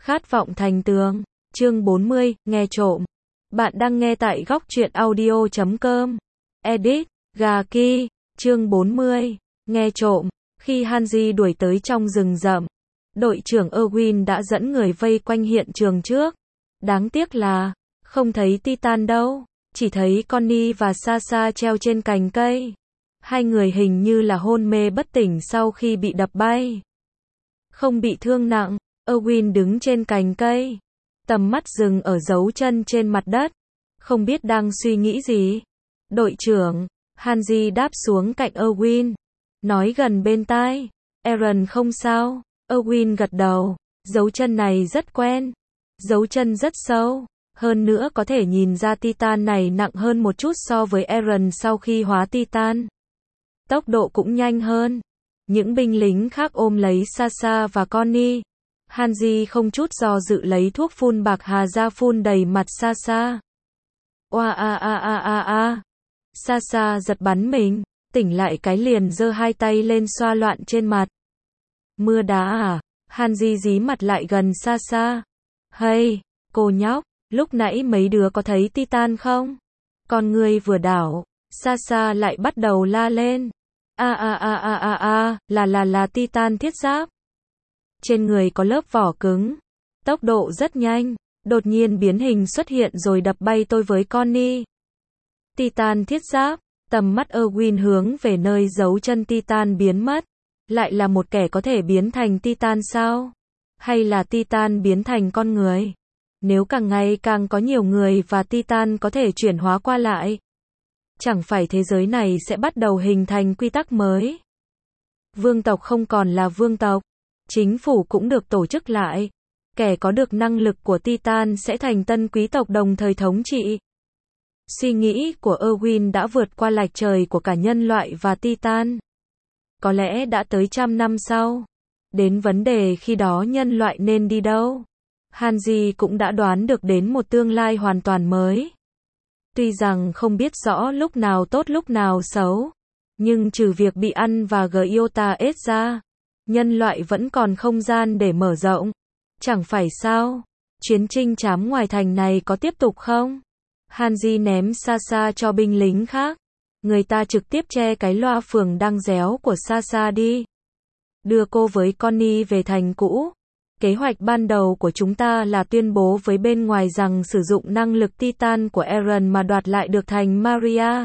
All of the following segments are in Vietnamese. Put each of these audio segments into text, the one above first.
Khát vọng thành tường. Chương 40, nghe trộm. Bạn đang nghe tại góc truyện audio.com. Edit, Gaki. Chương 40, nghe trộm. Khi Hanji đuổi tới trong rừng rậm, đội trưởng Erwin đã dẫn người vây quanh hiện trường trước. Đáng tiếc là, không thấy Titan đâu, chỉ thấy Connie và Sasha treo trên cành cây. Hai người hình như là hôn mê bất tỉnh sau khi bị đập bay. Không bị thương nặng, Erwin đứng trên cành cây. Tầm mắt dừng ở dấu chân trên mặt đất. Không biết đang suy nghĩ gì. Đội trưởng, Hanji đáp xuống cạnh Erwin. Nói gần bên tai. Eren không sao. Erwin gật đầu. Dấu chân này rất quen. Dấu chân rất sâu. Hơn nữa có thể nhìn ra Titan này nặng hơn một chút so với Eren sau khi hóa Titan. Tốc độ cũng nhanh hơn. Những binh lính khác ôm lấy Sasha và Connie. Hanji không chút do dự lấy thuốc phun bạc hà ra phun đầy mặt Sasha. Oa a a a a a. Sasha giật bắn mình, tỉnh lại cái liền giơ hai tay lên xoa loạn trên mặt. Mưa đá à? Hanji dí mặt lại gần Sasha. Hey, cô nhóc, lúc nãy mấy đứa có thấy Titan không? Con người vừa đảo, Sasha lại bắt đầu la lên. A a a a a a, là Titan thiết giáp. Trên người có lớp vỏ cứng, tốc độ rất nhanh, đột nhiên biến hình xuất hiện rồi đập bay tôi với Connie. Titan thiết giáp, tầm mắt Erwin hướng về nơi dấu chân Titan biến mất. Lại là một kẻ có thể biến thành Titan sao? Hay là Titan biến thành con người? Nếu càng ngày càng có nhiều người và Titan có thể chuyển hóa qua lại, chẳng phải thế giới này sẽ bắt đầu hình thành quy tắc mới? Vương tộc không còn là vương tộc. Chính phủ cũng được tổ chức lại. Kẻ có được năng lực của Titan sẽ thành tân quý tộc đồng thời thống trị. Suy nghĩ của Erwin đã vượt qua lệch trời của cả nhân loại và Titan. Có lẽ đã tới 100 năm sau. Đến vấn đề khi đó nhân loại nên đi đâu. Hanji cũng đã đoán được đến một tương lai hoàn toàn mới. Tuy rằng không biết rõ lúc nào tốt lúc nào xấu. Nhưng trừ việc bị ăn và Giota ết ra, nhân loại vẫn còn không gian để mở rộng. Chẳng phải sao? Chuyến trinh trám ngoài thành này có tiếp tục không? Hanji ném Sasha cho binh lính khác. Người ta trực tiếp che cái loa phường đang réo của Sasha đi. Đưa cô với Connie về thành cũ. Kế hoạch ban đầu của chúng ta là tuyên bố với bên ngoài rằng sử dụng năng lực Titan của Eren mà đoạt lại được thành Maria.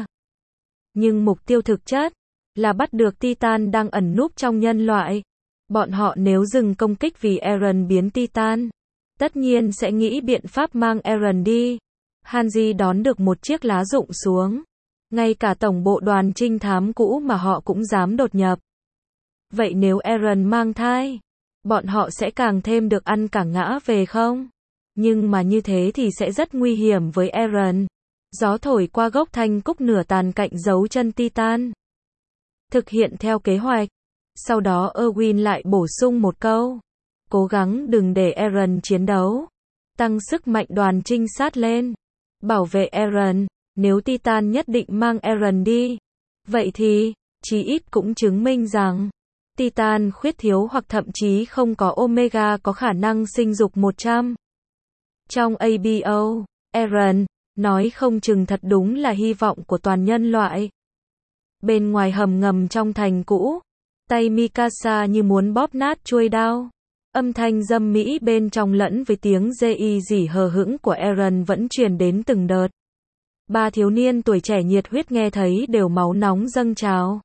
Nhưng mục tiêu thực chất là bắt được Titan đang ẩn núp trong nhân loại. Bọn họ nếu dừng công kích vì Eren biến Titan, tất nhiên sẽ nghĩ biện pháp mang Eren đi. Hanji đón được một chiếc lá rụng xuống. Ngay cả tổng bộ đoàn trinh thám cũ mà họ cũng dám đột nhập. Vậy nếu Eren mang thai, bọn họ sẽ càng thêm được ăn cả ngã về không? Nhưng mà như thế thì sẽ rất nguy hiểm với Eren. Gió thổi qua gốc thanh cúc nửa tàn cạnh dấu chân Titan. Thực hiện theo kế hoạch. Sau đó Erwin lại bổ sung một câu. Cố gắng đừng để Eren chiến đấu. Tăng sức mạnh đoàn trinh sát lên. Bảo vệ Eren. Nếu Titan nhất định mang Eren đi, vậy thì, chí ít cũng chứng minh rằng, Titan khuyết thiếu hoặc thậm chí không có Omega có khả năng sinh dục 100. Trong ABO, Eren, nói không chừng thật đúng là hy vọng của toàn nhân loại. Bên ngoài hầm ngầm trong thành cũ, tay Mikasa như muốn bóp nát chuôi đao. Âm thanh dâm mỹ bên trong lẫn với tiếng rên rỉ hờ hững của Eren vẫn truyền đến từng đợt. Ba thiếu niên tuổi trẻ nhiệt huyết nghe thấy đều máu nóng dâng trào.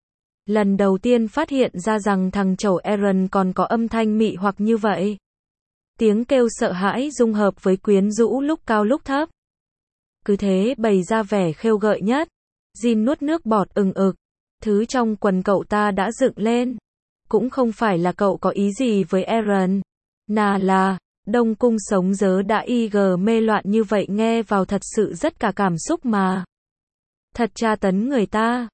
Lần đầu tiên phát hiện ra rằng thằng chẩu Eren còn có âm thanh mị hoặc như vậy. Tiếng kêu sợ hãi dung hợp với quyến rũ lúc cao lúc thấp. Cứ thế bày ra vẻ khêu gợi nhất. Jin nuốt nước bọt ừng ực. Thứ trong quần cậu ta đã dựng lên. Cũng không phải là cậu có ý gì với Eren. Nà là, Đông Cung sống dớ đã mê loạn như vậy nghe vào thật sự rất cả cảm xúc mà. Thật tra tấn người ta.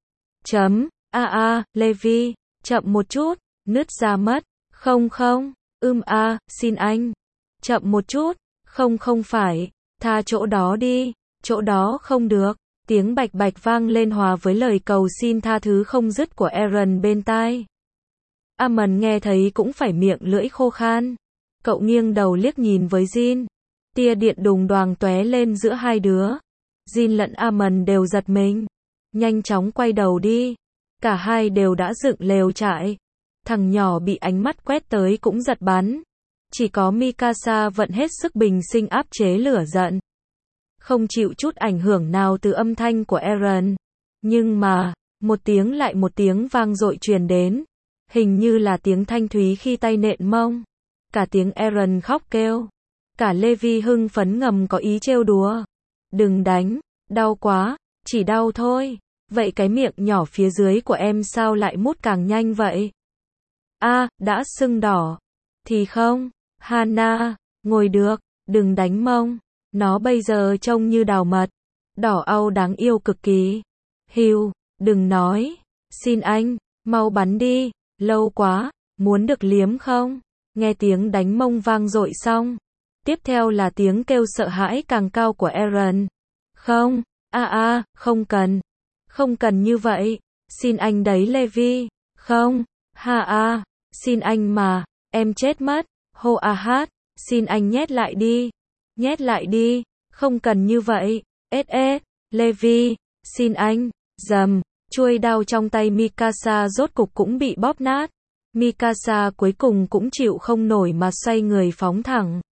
Levi, chậm một chút, nứt ra mất. Không, xin anh. Chậm một chút, không phải, tha chỗ đó đi, chỗ đó không được. Tiếng bạch bạch vang lên hòa với lời cầu xin tha thứ không dứt của Eren bên tai. Amon nghe thấy cũng phải miệng lưỡi khô khan. Cậu nghiêng đầu liếc nhìn với Jin. Tia điện đùng đoàng tóe lên giữa hai đứa. Jin lẫn Amon đều giật mình. Nhanh chóng quay đầu đi. Cả hai đều đã dựng lều trại. Thằng nhỏ bị ánh mắt quét tới cũng giật bắn. Chỉ có Mikasa vận hết sức bình sinh áp chế lửa giận. Không chịu chút ảnh hưởng nào từ âm thanh của Eren. Nhưng mà, một tiếng lại một tiếng vang dội truyền đến. Hình như là tiếng thanh thúy khi tay nện mông. Cả tiếng Eren khóc kêu. Cả Levi hưng phấn ngầm có ý trêu đùa. Đừng đánh, đau quá, chỉ đau thôi. Vậy cái miệng nhỏ phía dưới của em sao lại mút càng nhanh vậy? Đã sưng đỏ. Thì không, Hana, ngồi được, đừng đánh mông. Nó bây giờ trông như đào mật. Đỏ au đáng yêu cực kỳ. Hiu, đừng nói. Xin anh, mau bắn đi, lâu quá, muốn được liếm không? Nghe tiếng đánh mông vang dội xong. Tiếp theo là tiếng kêu sợ hãi càng cao của Eren. Không, không cần. Không cần như vậy. Xin anh đấy Levi. Không, xin anh mà, em chết mất. Hô hát, xin anh nhét lại đi. Nhét lại đi, không cần như vậy. Levi, xin anh. Dầm, chuôi đao trong tay Mikasa rốt cục cũng bị bóp nát. Mikasa cuối cùng cũng chịu không nổi mà xoay người phóng thẳng.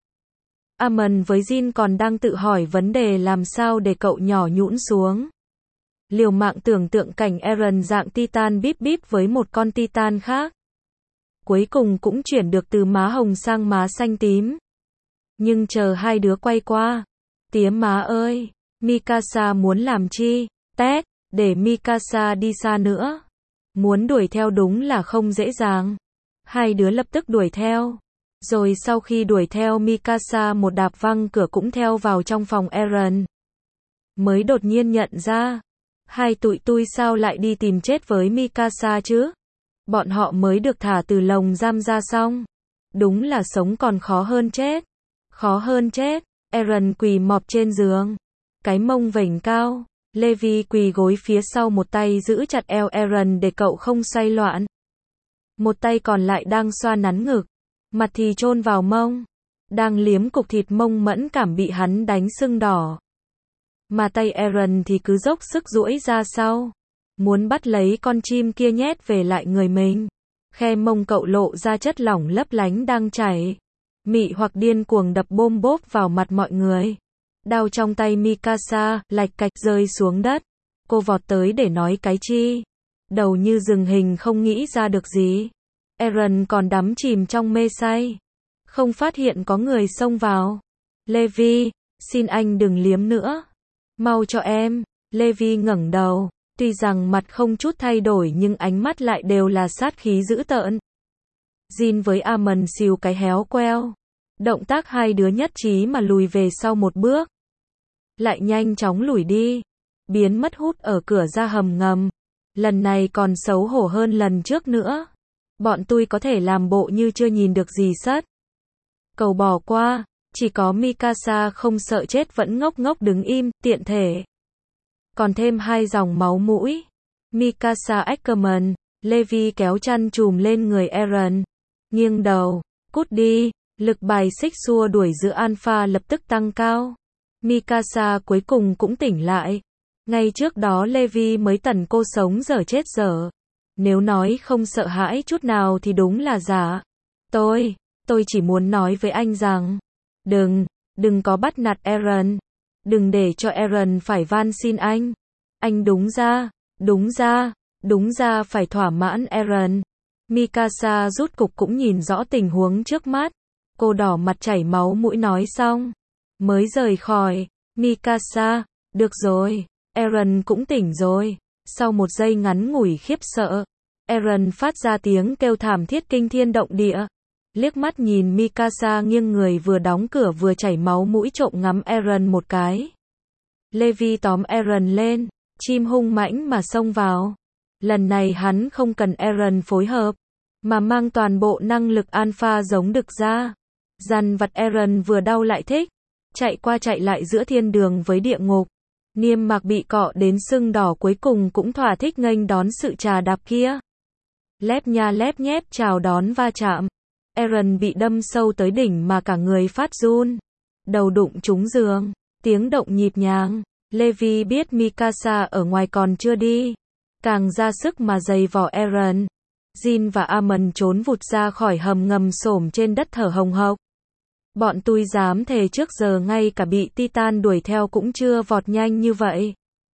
Amon với Jin còn đang tự hỏi vấn đề làm sao để cậu nhỏ nhũn xuống. Liều mạng tưởng tượng cảnh Eren dạng Titan bíp bíp với một con Titan khác. Cuối cùng cũng chuyển được từ má hồng sang má xanh tím. Nhưng chờ hai đứa quay qua. Tía má ơi, Mikasa muốn làm chi? Tét, để Mikasa đi xa nữa. Muốn đuổi theo đúng là không dễ dàng. Hai đứa lập tức đuổi theo. Rồi sau khi đuổi theo Mikasa một đạp văng cửa cũng theo vào trong phòng Eren. Mới đột nhiên nhận ra. Hai tụi tui sao lại đi tìm chết với Mikasa chứ? Bọn họ mới được thả từ lồng giam ra xong. Đúng là sống còn khó hơn chết. Khó hơn chết. Eren quỳ mọp trên giường. Cái mông vểnh cao. Levi quỳ gối phía sau một tay giữ chặt eo Eren để cậu không xoay loạn. Một tay còn lại đang xoa nắn ngực. Mặt thì chôn vào mông. Đang liếm cục thịt mông mẫn cảm bị hắn đánh sưng đỏ. Mà tay Eren thì cứ dốc sức duỗi ra sau. Muốn bắt lấy con chim kia nhét về lại người mình. Khe mông cậu lộ ra chất lỏng lấp lánh đang chảy. Mị hoặc điên cuồng đập bôm bốp vào mặt mọi người. Đao trong tay Mikasa, lạch cạch rơi xuống đất. Cô vọt tới để nói cái chi. Đầu như dừng hình không nghĩ ra được gì. Eren còn đắm chìm trong mê say. Không phát hiện có người xông vào. Levi, xin anh đừng liếm nữa. Mau cho em. Levi ngẩng đầu. Tuy rằng mặt không chút thay đổi nhưng ánh mắt lại đều là sát khí dữ tợn. Jin với Amon xìu cái héo queo. Động tác hai đứa nhất trí mà lùi về sau một bước. Lại nhanh chóng lùi đi. Biến mất hút ở cửa ra hầm ngầm. Lần này còn xấu hổ hơn lần trước nữa. Bọn tôi có thể làm bộ như chưa nhìn được gì sất. Cầu bỏ qua. Chỉ có Mikasa không sợ chết vẫn ngốc ngốc đứng im, tiện thể. Còn thêm hai dòng máu mũi. Mikasa Ackerman, Levi kéo chăn trùm lên người Eren. Nghiêng đầu, cút đi, lực bài xích xua đuổi giữa Alpha lập tức tăng cao. Mikasa cuối cùng cũng tỉnh lại. Ngay trước đó Levi mới tẩn cô sống dở chết dở. Nếu nói không sợ hãi chút nào thì đúng là giả. Tôi chỉ muốn nói với anh rằng, đừng có bắt nạt Eren. Đừng để cho Eren phải van xin anh. Anh đúng ra phải thỏa mãn Eren. Mikasa rút cục cũng nhìn rõ tình huống trước mắt. Cô đỏ mặt chảy máu mũi nói xong. Mới rời khỏi. Mikasa, được rồi. Eren cũng tỉnh rồi. Sau một giây ngắn ngủi khiếp sợ. Eren phát ra tiếng kêu thảm thiết kinh thiên động địa. Liếc mắt nhìn Mikasa nghiêng người vừa đóng cửa vừa chảy máu mũi trộm ngắm Eren một cái. Levi tóm Eren lên, chim hung mãnh mà xông vào. Lần này hắn không cần Eren phối hợp, mà mang toàn bộ năng lực alpha giống đực ra. Dằn vặt Eren vừa đau lại thích, chạy qua chạy lại giữa thiên đường với địa ngục. Niêm mạc bị cọ đến sưng đỏ cuối cùng cũng thỏa thích nghênh đón sự trà đạp kia. Lép nha lép nhép chào đón va chạm. Aaron bị đâm sâu tới đỉnh mà cả người phát run. Đầu đụng trúng giường, tiếng động nhịp nhàng. Levi biết Mikasa ở ngoài còn chưa đi, càng ra sức mà giày vò Aaron. Jin và Amon trốn vụt ra khỏi hầm ngầm xổm trên đất thở hồng hộc. Bọn tôi dám thề trước giờ ngay cả bị Titan đuổi theo cũng chưa vọt nhanh như vậy.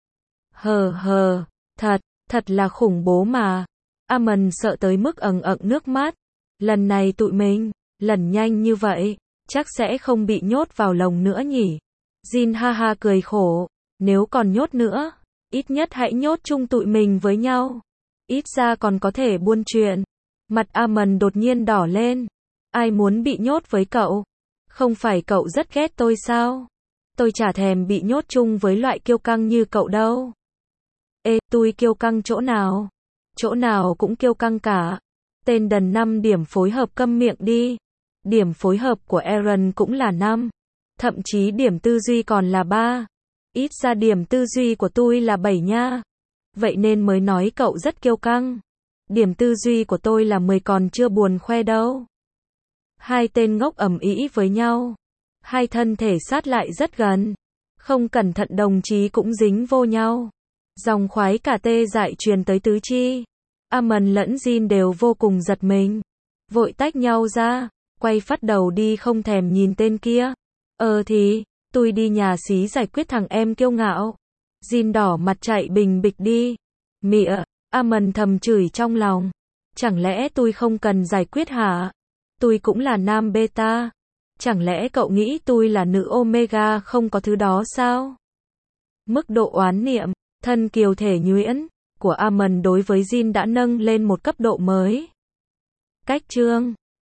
Thật là khủng bố mà. Amon sợ tới mức ẩn nước mắt. Lần này tụi mình, lần nhanh như vậy, chắc sẽ không bị nhốt vào lồng nữa nhỉ. Jin ha ha cười khổ, nếu còn nhốt nữa, ít nhất hãy nhốt chung tụi mình với nhau. Ít ra còn có thể buôn chuyện. Mặt Amon đột nhiên đỏ lên. Ai muốn bị nhốt với cậu? Không phải cậu rất ghét tôi sao? Tôi chả thèm bị nhốt chung với loại kiêu căng như cậu đâu. Ê, tôi kiêu căng chỗ nào? Chỗ nào cũng kiêu căng cả. Tên đần 5 điểm phối hợp câm miệng đi. Điểm phối hợp của Aaron cũng là 5. Thậm chí điểm tư duy còn là 3. Ít ra điểm tư duy của tôi là 7 nha. Vậy nên mới nói cậu rất kiêu căng. Điểm tư duy của tôi là 10 còn chưa buồn khoe đâu. Hai tên ngốc ầm ĩ với nhau. Hai thân thể sát lại rất gần. Không cẩn thận đồng chí cũng dính vô nhau. Dòng khoái cả tê dại truyền tới tứ chi. Amon lẫn Jin đều vô cùng giật mình. Vội tách nhau ra, quay phát đầu đi không thèm nhìn tên kia. Thì, tôi đi nhà xí giải quyết thằng em kiêu ngạo. Jin đỏ mặt chạy bình bịch đi. Mịa, Amon thầm chửi trong lòng. Chẳng lẽ tôi không cần giải quyết hả? Tôi cũng là nam beta. Chẳng lẽ cậu nghĩ tôi là nữ omega không có thứ đó sao? Mức độ oán niệm, thân kiều thể nhuyễn của Amon đối với Jin đã nâng lên một cấp độ mới. Cách chương